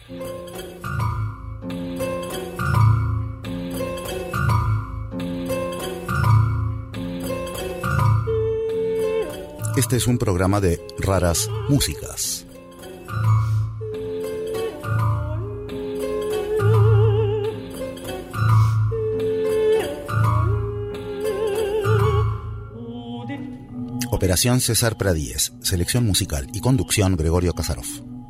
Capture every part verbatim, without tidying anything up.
Este es un programa de raras músicas. Operación César Pradíez, selección musical y conducción Gregorio Kasarov.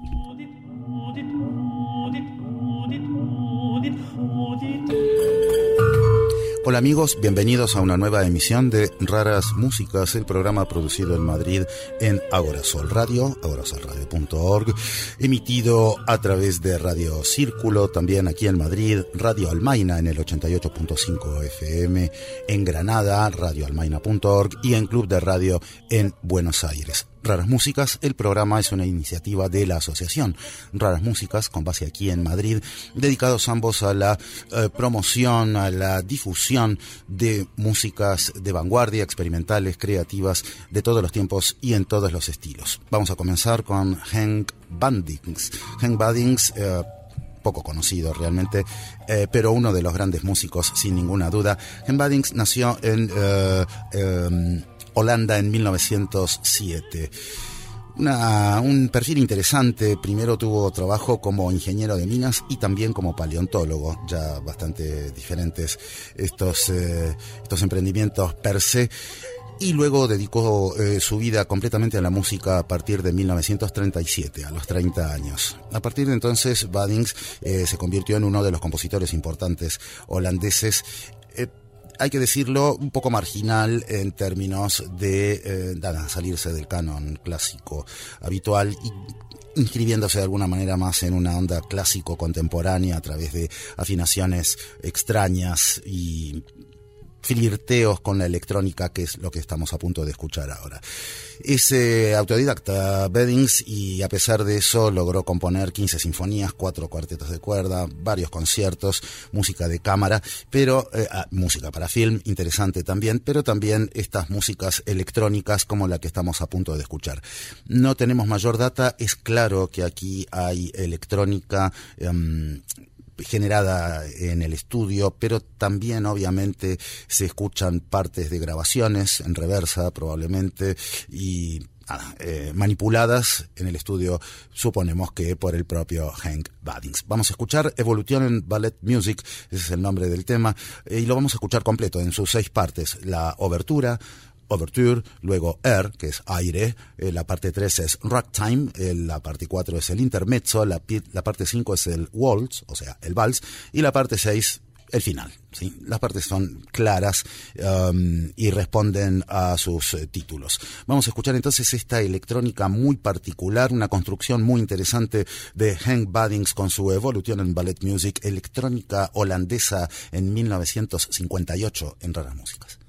Hola amigos, bienvenidos a una nueva emisión de Raras Músicas, el programa producido en Madrid en Agorasol Radio, agorasol radio punto org, emitido a través de Radio Círculo, también aquí en Madrid, Radio Almaina en el ochenta y ocho punto cinco F M, en Granada, radio almaina punto org y en Club de Radio en Buenos Aires. Raras Músicas, el programa es una iniciativa de la asociación Raras Músicas, con base aquí en Madrid, dedicados ambos a la eh, promoción, a la difusión de músicas de vanguardia, experimentales, creativas, de todos los tiempos y en todos los estilos. Vamos a comenzar con Henk Badings. Henk Badings, eh, poco conocido realmente, eh, pero uno de los grandes músicos sin ninguna duda. Henk Badings nació en eh, eh, Holanda en mil novecientos siete. Una, un perfil interesante. Primero tuvo trabajo como ingeniero de minas y también como paleontólogo, ya bastante diferentes estos, eh, estos emprendimientos per se. Y luego dedicó eh, su vida completamente a la música a partir de mil novecientos treinta y siete, a los treinta años. A partir de entonces, Badings eh, se convirtió en uno de los compositores importantes holandeses. Eh, Hay que decirlo, un poco marginal en términos de eh, nada, salirse del canon clásico habitual y inscribiéndose de alguna manera más en una onda clásico contemporánea a través de afinaciones extrañas y flirteos con la electrónica, que es lo que estamos a punto de escuchar ahora. Es eh, autodidacta Badings y a pesar de eso logró componer quince sinfonías, cuatro cuartetos de cuerda, varios conciertos, música de cámara, pero eh, ah, música para film, interesante también, pero también estas músicas electrónicas como la que estamos a punto de escuchar. No tenemos mayor data, es claro que aquí hay electrónica um, generada en el estudio, pero también obviamente se escuchan partes de grabaciones en reversa probablemente y ah, eh, manipuladas en el estudio, suponemos que por el propio Henk Badings. Vamos a escuchar Evolution in Ballet Music, ese es el nombre del tema, y lo vamos a escuchar completo en sus seis partes: la obertura, Overture, luego Air, que es aire, eh, la parte tres es Ragtime, eh, la parte cuatro es el intermezzo, la, la parte cinco es el waltz, o sea, el vals, y la parte seis, el final. ¿Sí? Las partes son claras um, y responden a sus eh, títulos. Vamos a escuchar entonces esta electrónica muy particular, una construcción muy interesante de Henk Badings con su Evolution in Ballet Music, electrónica holandesa en mil novecientos cincuenta y ocho en Raras Músicas.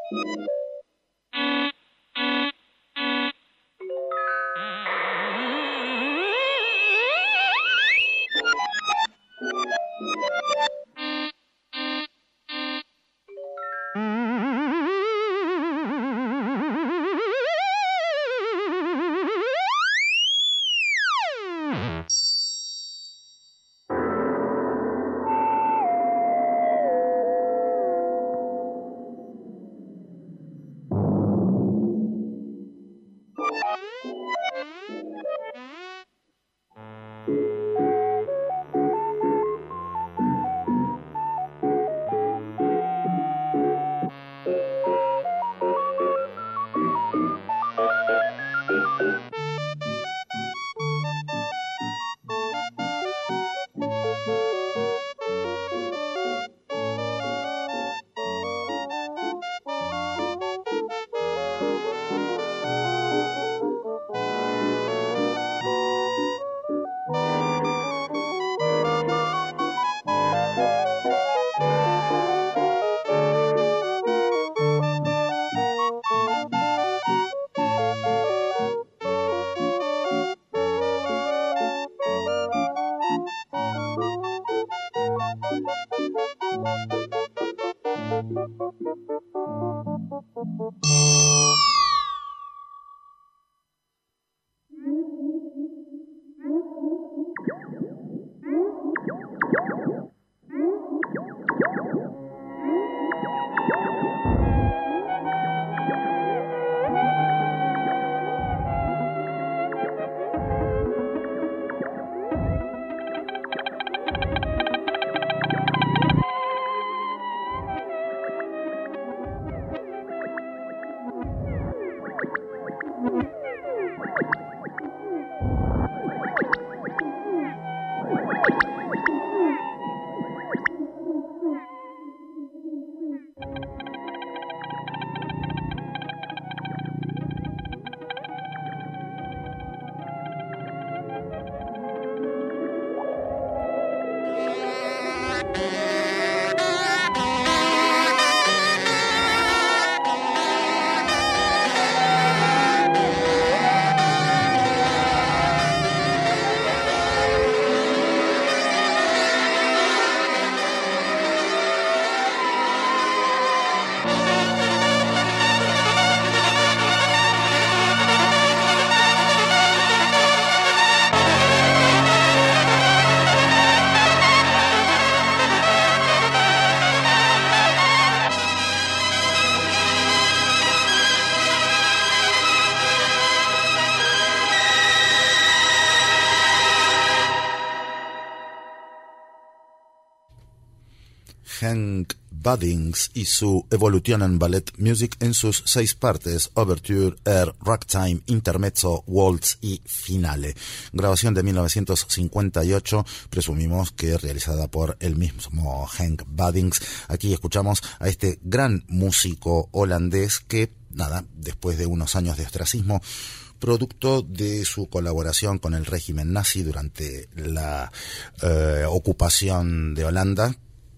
Hank Buddings y su Evolution en Ballet Music en sus seis partes: Overture, Air, Ragtime, Intermezzo, Waltz y Finale. Grabación de mil novecientos cincuenta y ocho, presumimos que realizada por el mismo Hank Buddings. Aquí escuchamos a este gran músico holandés que, nada, después de unos años de ostracismo, producto de su colaboración con el régimen nazi durante la eh, ocupación de Holanda,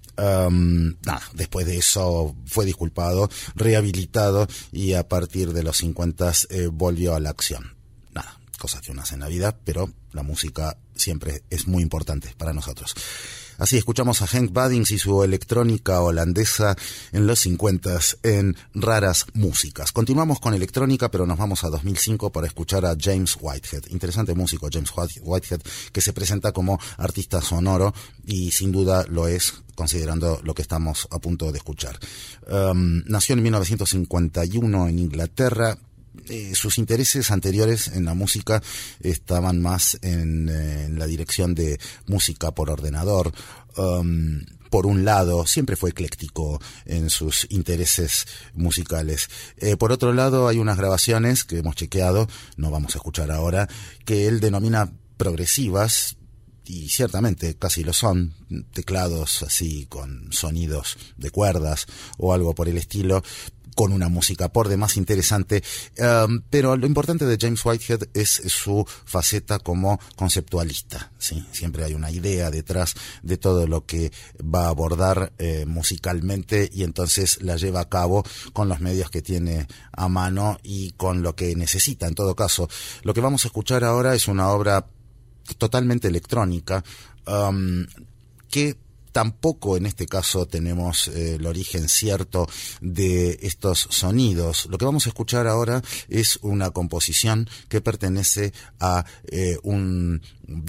Um, nada, después de eso fue disculpado, rehabilitado y a partir de los cincuenta eh, volvió a la acción. Nada, cosas que uno hace en la vida, pero la música siempre es muy importante para nosotros. Así escuchamos a Hank Buddings y su electrónica holandesa en los cincuenta en Raras Músicas. Continuamos con electrónica, pero nos vamos a dos mil cinco para escuchar a James Whitehead. Interesante músico, James Whitehead, que se presenta como artista sonoro y sin duda lo es, considerando lo que estamos a punto de escuchar. Um, nació en mil novecientos cincuenta y uno en Inglaterra. Eh, sus intereses anteriores en la música estaban más en, eh, en la dirección de música por ordenador. Um, por un lado, siempre fue ecléctico en sus intereses musicales. Eh, por otro lado, hay unas grabaciones que hemos chequeado, no vamos a escuchar ahora, que él denomina progresivas, y ciertamente casi lo son, teclados así con sonidos de cuerdas o algo por el estilo, con una música por demás interesante, um, pero lo importante de James Whitehead es su faceta como conceptualista, ¿sí? Siempre hay una idea detrás de todo lo que va a abordar eh, musicalmente, y entonces la lleva a cabo con los medios que tiene a mano y con lo que necesita. En todo caso, lo que vamos a escuchar ahora es una obra totalmente electrónica, um, que tampoco en este caso tenemos eh, el origen cierto de estos sonidos. Lo que vamos a escuchar ahora es una composición que pertenece a eh, un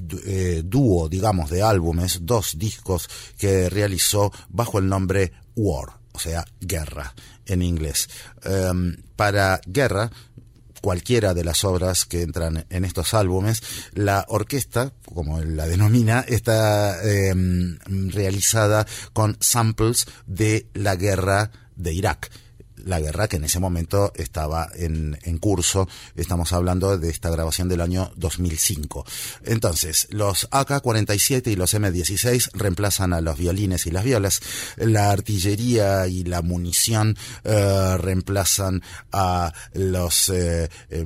eh, dúo, digamos, de álbumes, dos discos que realizó bajo el nombre War, o sea, guerra en inglés. Um, para Guerra, cualquiera de las obras que entran en estos álbumes, la orquesta, como él la denomina, está eh, realizada con samples de la guerra de Irak. La guerra que en ese momento estaba en, en curso. Estamos hablando de esta grabación del año dos mil cinco. Entonces, los A K cuarenta y siete y los M dieciséis reemplazan a los violines y las violas. La artillería y la munición eh, reemplazan a los, eh, eh,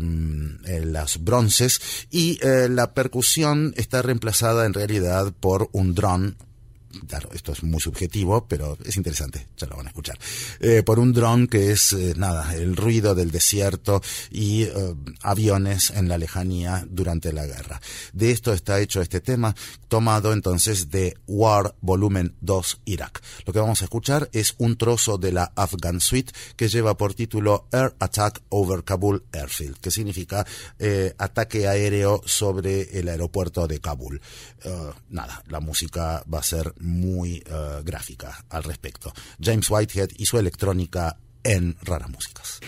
los bronces, y eh, la percusión está reemplazada en realidad por un dron. Claro, esto es muy subjetivo, pero es interesante, ya lo van a escuchar. Eh, por un dron que es, eh, nada, el ruido del desierto y eh, aviones en la lejanía durante la guerra. De esto está hecho este tema, tomado entonces de War Volumen dos Irak. Lo que vamos a escuchar es un trozo de la Afghan Suite que lleva por título Air Attack Over Kabul Airfield, que significa eh, ataque aéreo sobre el aeropuerto de Kabul. Uh, nada, la música va a ser muy uh, gráfica al respecto. James Whitehead y su electrónica en Raras Músicas.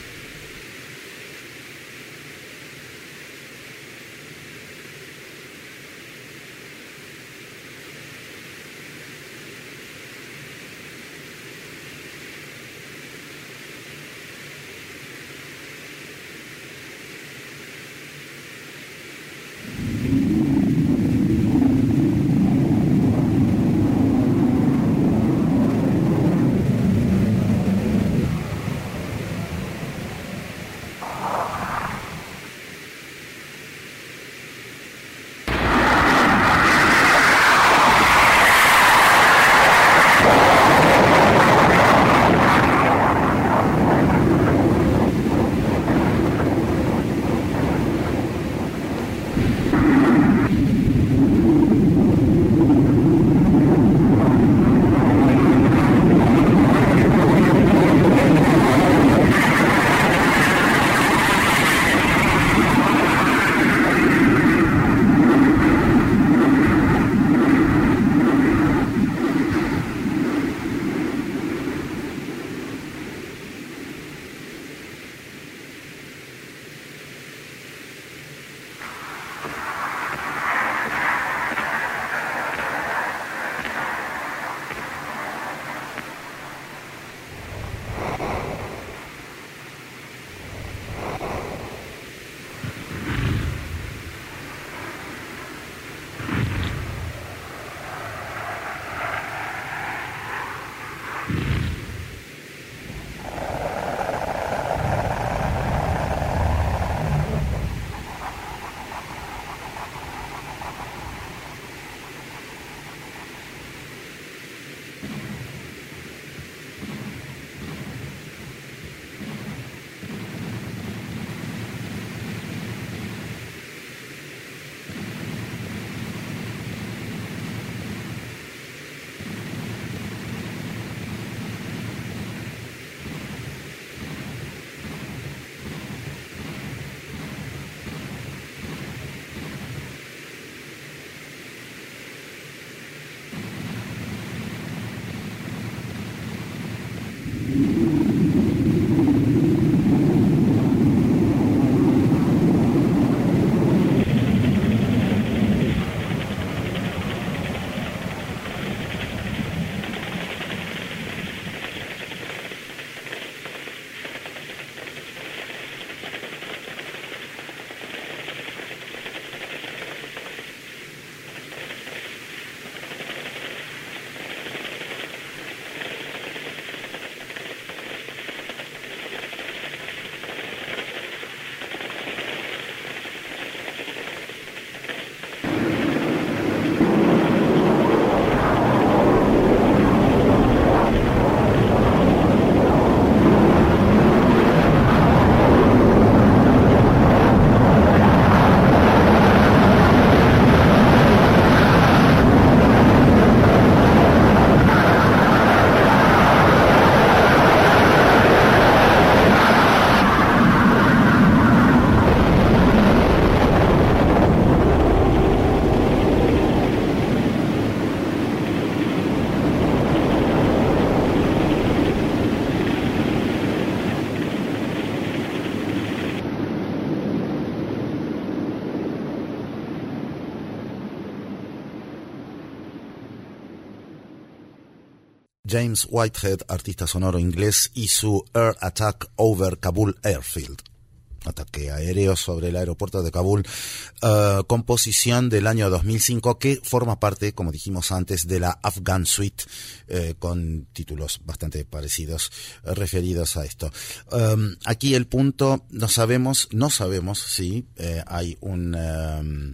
James Whitehead, artista sonoro inglés, y su Air Attack Over Kabul Airfield. Ataque aéreo sobre el aeropuerto de Kabul, uh, composición del año dos mil cinco que forma parte, como dijimos antes, de la Afghan Suite, eh, con títulos bastante parecidos eh, referidos a esto. Um, aquí el punto, no sabemos, no sabemos si eh, hay un... Um,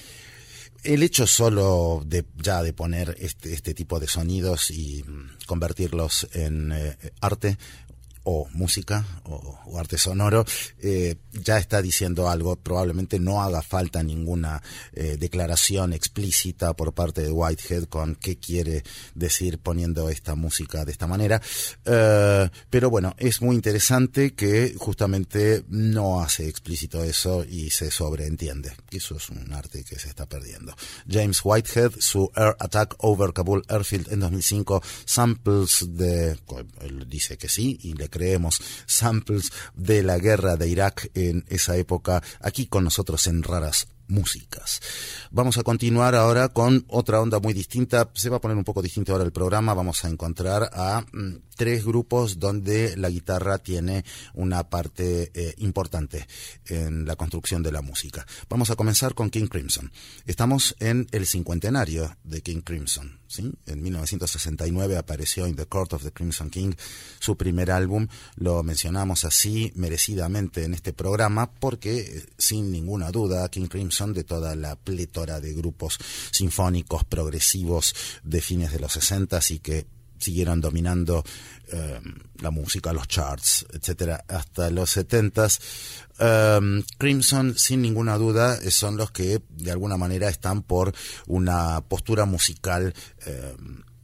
El hecho solo de ya de poner este, este tipo de sonidos y convertirlos en eh, arte o música o, o arte sonoro, eh, ya está diciendo algo. Probablemente no haga falta ninguna eh, declaración explícita por parte de Whitehead con qué quiere decir poniendo esta música de esta manera, eh, pero bueno, es muy interesante que justamente no hace explícito eso y se sobreentiende. Eso es un arte que se está perdiendo. James Whitehead, su Air Attack Over Kabul Airfield en dos mil cinco, samples de, él dice que sí y le creemos, samples de la guerra de Irak en esa época, aquí con nosotros en Raras Músicas. Vamos a continuar ahora con otra onda muy distinta. Se va a poner un poco distinto ahora el programa. Vamos a encontrar a mm, tres grupos donde la guitarra tiene una parte eh, importante en la construcción de la música. Vamos a comenzar con King Crimson. Estamos en el cincuentenario de King Crimson, ¿sí? En mil novecientos sesenta y nueve apareció In the Court of the Crimson King, su primer álbum. Lo mencionamos así merecidamente en este programa porque, sin ninguna duda, King Crimson, de toda la plétora de grupos sinfónicos progresivos de fines de los sesentas y que siguieron dominando eh, la música, los charts, etcétera, hasta los setentas. Um, Crimson, sin ninguna duda, son los que de alguna manera están por una postura musical eh,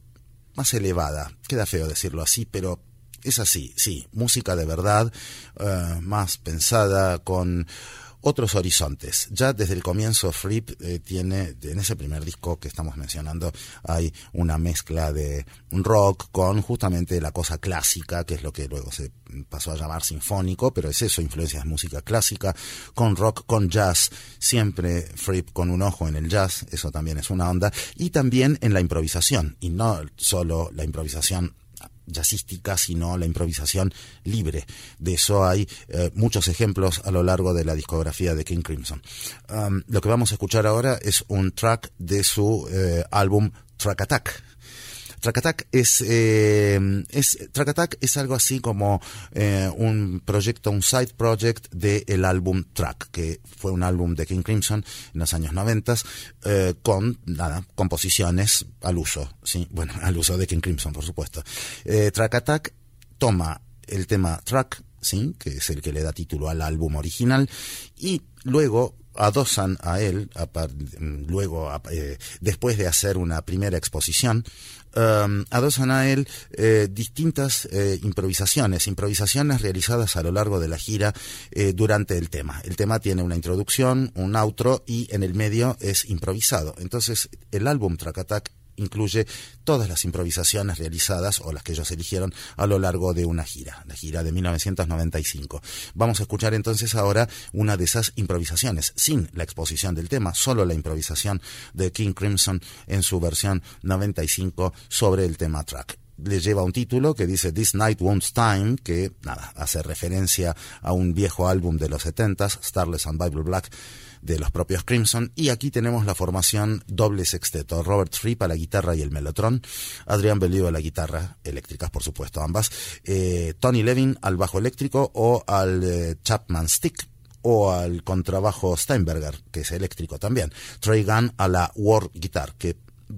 más elevada. Queda feo decirlo así, pero es así, sí, música de verdad, uh, más pensada, con otros horizontes. Ya desde el comienzo Fripp eh, tiene, en ese primer disco que estamos mencionando, hay una mezcla de rock con justamente la cosa clásica, que es lo que luego se pasó a llamar sinfónico, pero es eso, influencias de música clásica, con rock, con jazz, siempre Fripp con un ojo en el jazz, eso también es una onda, y también en la improvisación, y no solo la improvisación jazzística, sino la improvisación libre. De eso hay eh, muchos ejemplos a lo largo de la discografía de King Crimson. Um, lo que vamos a escuchar ahora es un track de su eh, álbum Track Attack. Track Attack es, eh, es, Track Attack es algo así como eh, un proyecto, un side project del álbum Track, que fue un álbum de King Crimson en los años noventa, eh, con, nada, composiciones al uso, sí, bueno, al uso de King Crimson, por supuesto. Eh, Track Attack toma el tema Track, sí, que es el que le da título al álbum original, y luego adosan a él, a, luego, a, eh, después de hacer una primera exposición, Um, adosan a él eh, distintas eh, improvisaciones, improvisaciones realizadas a lo largo de la gira eh, durante el tema. El tema tiene una introducción, un outro y en el medio es improvisado. Entonces el álbum Track Attack incluye todas las improvisaciones realizadas o las que ellos eligieron a lo largo de una gira, la gira de mil novecientos noventa y cinco. Vamos a escuchar entonces ahora una de esas improvisaciones, sin la exposición del tema, solo la improvisación de King Crimson en su versión noventa y cinco sobre el tema Track. Le lleva un título que dice This Night Won't Time, que nada, hace referencia a un viejo álbum de los setentas, Starless and Bible Black, de los propios Crimson, y aquí tenemos la formación doble sexteto, Robert Fripp a la guitarra y el melotron, Adrian Bellew a la guitarra, eléctricas por supuesto ambas, eh, Tony Levin al bajo eléctrico o al eh, Chapman Stick, o al contrabajo Steinberger, que es eléctrico también, Trey Gunn a la War Guitar, que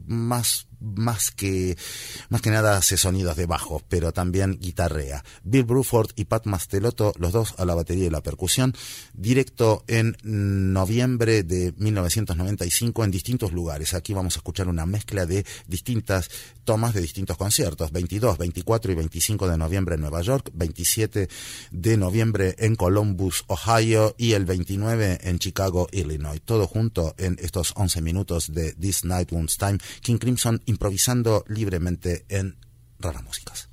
más más que más que nada hace sonidos de bajo, pero también guitarrea. Bill Bruford y Pat Mastelotto, los dos a la batería y la percusión, directo en noviembre de mil novecientos noventa y cinco en distintos lugares. Aquí vamos a escuchar una mezcla de distintas tomas de distintos conciertos, veintidós, veinticuatro y veinticinco de noviembre en Nueva York, veintisiete de noviembre en Columbus, Ohio, y el veintinueve en Chicago, Illinois. Todo junto en estos once minutos de This Night Won't Time, King Crimson improvisando libremente en Raras Músicas.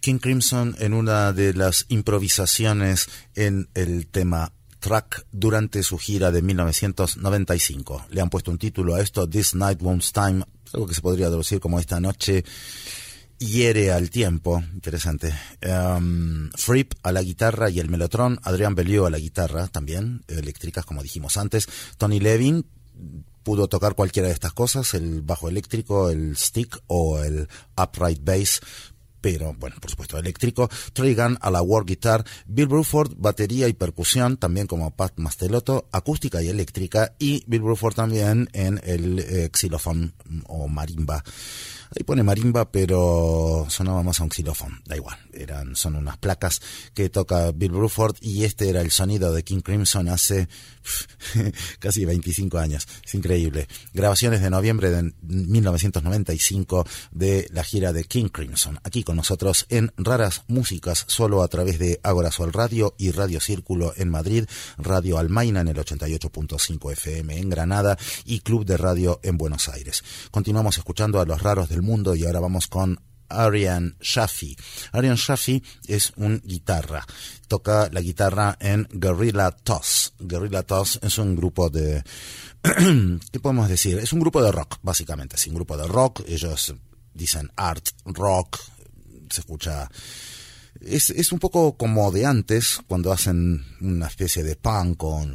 King Crimson en una de las improvisaciones en el tema Track durante su gira de mil novecientos noventa y cinco. Le han puesto un título a esto, This Night Won't Time, algo que se podría traducir como Esta noche hiere al tiempo. Interesante. Um, Fripp a la guitarra y el melotron, Adrian Bellew a la guitarra también, eléctricas como dijimos antes. Tony Levin pudo tocar cualquiera de estas cosas, el bajo eléctrico, el stick o el upright bass, pero bueno, por supuesto eléctrico. Trey Gunn a la war guitar, Bill Bruford batería y percusión, también como Pat Mastelotto, acústica y eléctrica, y Bill Bruford también en el eh, xilofón o marimba. Ahí pone marimba, pero sonaba más a un xilofón, da igual, eran, son unas placas que toca Bill Bruford, y este era el sonido de King Crimson hace casi veinticinco años, es increíble. Grabaciones de noviembre de mil novecientos noventa y cinco de la gira de King Crimson, aquí con nosotros en Raras Músicas, solo a través de Agora Sol Radio y Radio Círculo en Madrid, Radio Almaina en el ochenta y ocho punto cinco F M en Granada y Club de Radio en Buenos Aires. Continuamos escuchando a los raros del mundo y ahora vamos con Arian Shafi. Arian Shafi es un guitarra, toca la guitarra en Guerrilla Toss. Guerrilla Toss es un grupo de ¿qué podemos decir? Es un grupo de rock, básicamente, es un grupo de rock. Ellos dicen art rock, se escucha, es, es un poco como de antes, cuando hacen una especie de punk o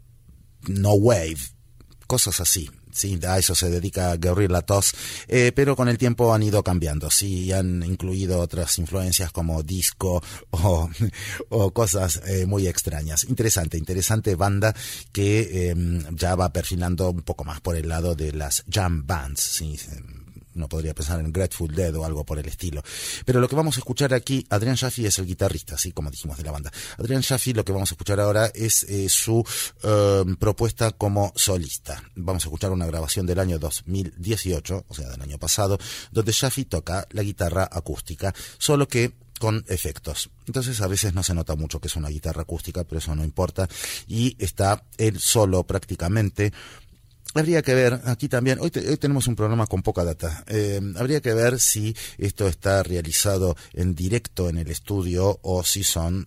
no wave, cosas así. Sí, a eso se dedica Guerrilla Toss, eh, pero con el tiempo han ido cambiando, sí, han incluido otras influencias como disco o, o cosas eh, muy extrañas. Interesante, interesante banda que eh, ya va perfilando un poco más por el lado de las jam bands, sí. Uno podría pensar en Grateful Dead o algo por el estilo. Pero lo que vamos a escuchar aquí, Adrian Shafi es el guitarrista, así como dijimos de la banda. Adrian Shafi, lo que vamos a escuchar ahora es eh, su eh, propuesta como solista. Vamos a escuchar una grabación del año dos mil dieciocho, o sea, del año pasado, donde Shafi toca la guitarra acústica, solo que con efectos. Entonces a veces no se nota mucho que es una guitarra acústica, pero eso no importa. Y está él solo prácticamente. Habría que ver, aquí también, hoy, te, hoy tenemos un programa con poca data, eh, habría que ver si esto está realizado en directo en el estudio o si son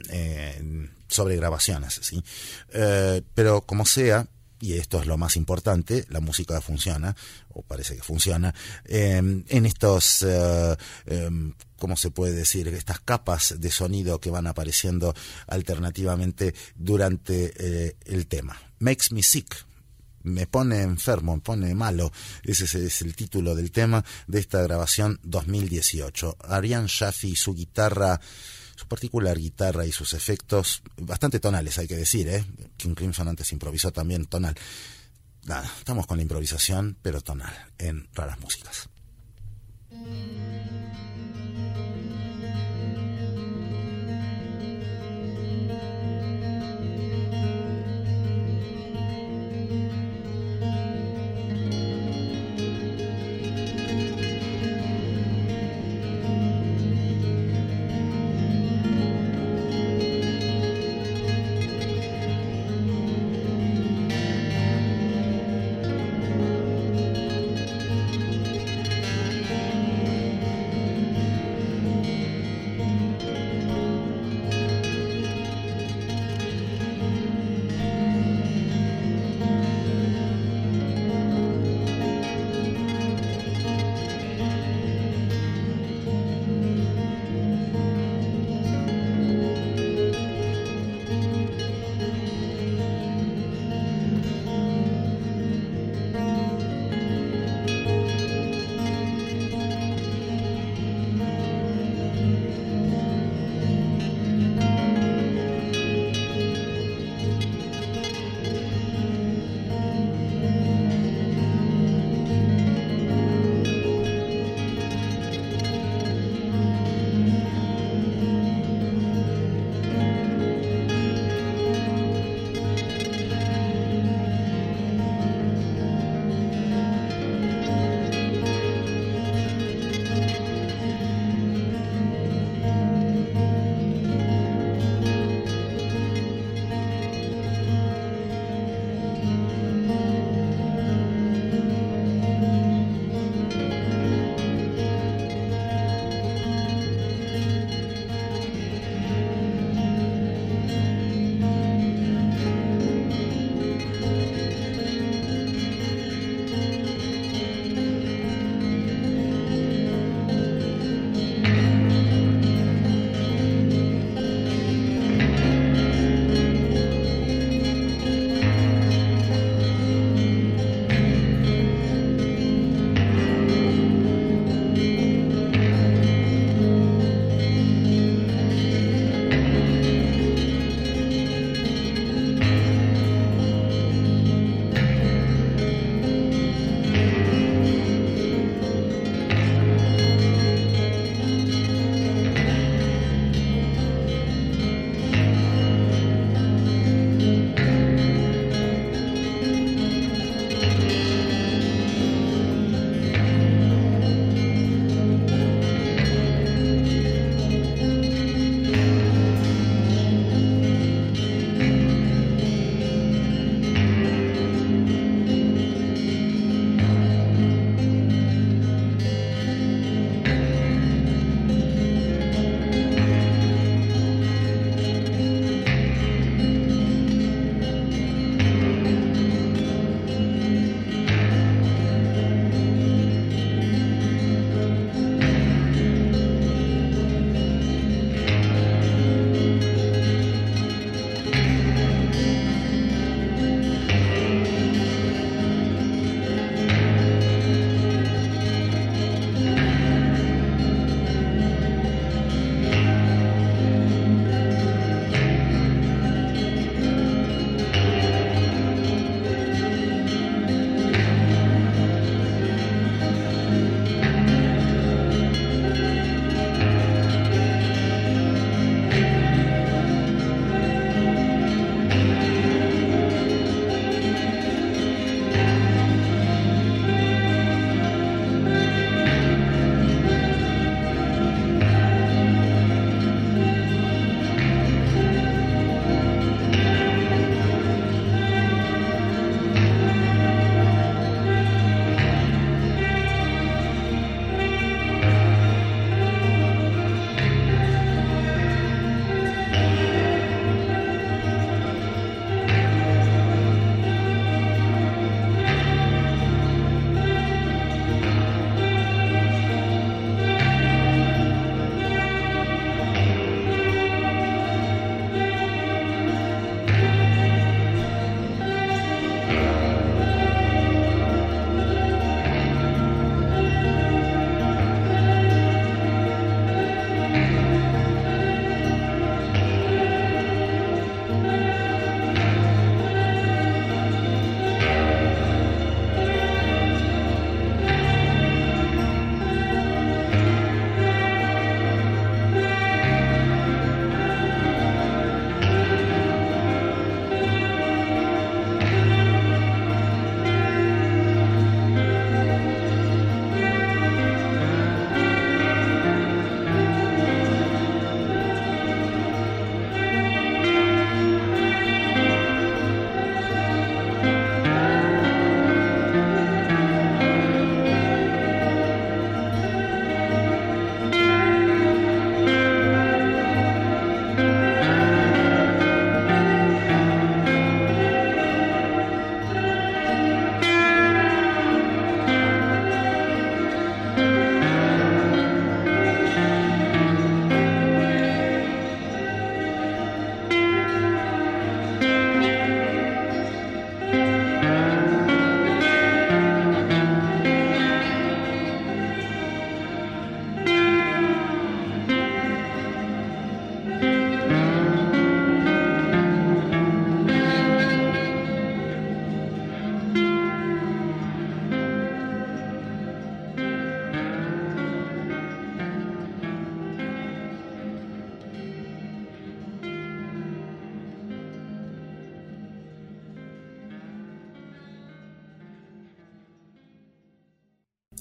eh, sobre grabaciones, ¿sí? Eh, pero como sea, y esto es lo más importante, la música funciona, o parece que funciona, eh, en estos, eh, eh, ¿cómo se puede decir? Estas capas de sonido que van apareciendo alternativamente durante eh, el tema. Makes Me Sick. Me pone enfermo, me pone malo. Ese es, es el título del tema de esta grabación dos mil dieciocho. Arian Shafi y su guitarra, su particular guitarra y sus efectos, bastante tonales hay que decir, ¿eh? King Crimson antes improvisó también tonal. Nada, estamos con la improvisación, pero tonal, en Raras Músicas.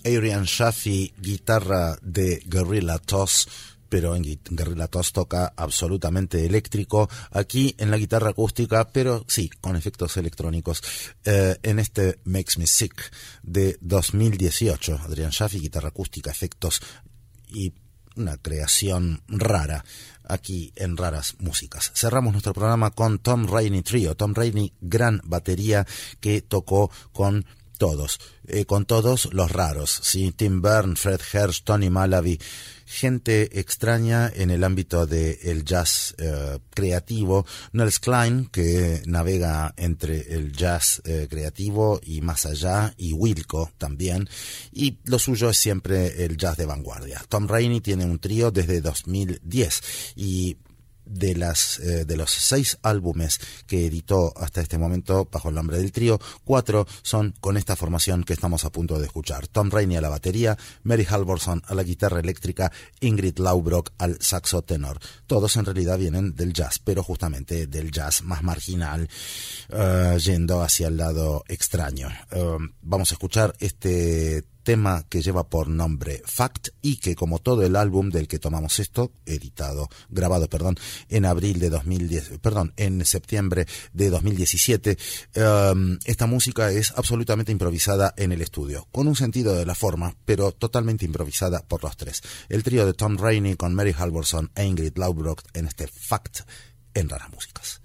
Adrian Shafi, guitarra de Guerrilla Toss, pero en Guerrilla Toss toca absolutamente eléctrico, aquí en la guitarra acústica, pero sí, con efectos electrónicos, eh, en este Makes Me Sick de dos mil dieciocho. Adrian Shafi, guitarra acústica, efectos y una creación rara aquí en Raras Músicas. Cerramos nuestro programa con Tom Rainey Trio. Tom Rainey, gran batería que tocó con todos, eh, con todos los raros, ¿sí? Tim Byrne, Fred Hersch, Tony Malaby, gente extraña en el ámbito del jazz eh, creativo. Nels Cline, que navega entre el jazz eh, creativo y más allá, y Wilco también, y lo suyo es siempre el jazz de vanguardia. Tom Rainey tiene un trío desde dos mil diez y de las eh, de los seis álbumes que editó hasta este momento bajo el nombre del trío, cuatro son con esta formación que estamos a punto de escuchar. Tom Rainey a la batería, Mary Halvorson a la guitarra eléctrica, Ingrid Laubrock al saxo tenor. Todos en realidad vienen del jazz, pero justamente del jazz más marginal, uh, yendo hacia el lado extraño. Uh, vamos a escuchar este tema que lleva por nombre Fact y que, como todo el álbum del que tomamos esto, editado, grabado, perdón, en abril de dos mil diez, perdón, en septiembre de dos mil diecisiete, um, esta música es absolutamente improvisada en el estudio, con un sentido de la forma, pero totalmente improvisada por los tres. El trío de Tom Rainey con Mary Halvorson e Ingrid Laubrock en este Fact en Raras Músicas.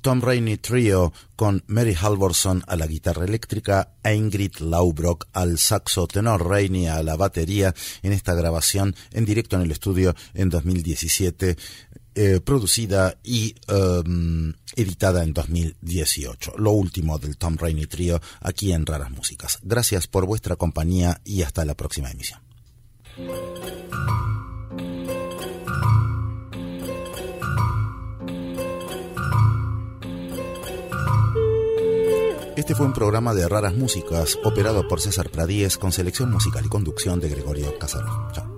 Tom Rainey Trio con Mary Halvorson a la guitarra eléctrica, Ingrid Laubrock al saxo tenor, Rainey a la batería, en esta grabación en directo en el estudio en dos mil diecisiete, eh, producida y um, editada en dos mil dieciocho. Lo último del Tom Rainey Trio aquí en Raras Músicas. Gracias por vuestra compañía y hasta la próxima emisión. Este fue un programa de Raras Músicas operado por César Pradíez con selección musical y conducción de Gregorio Casaró. Chao.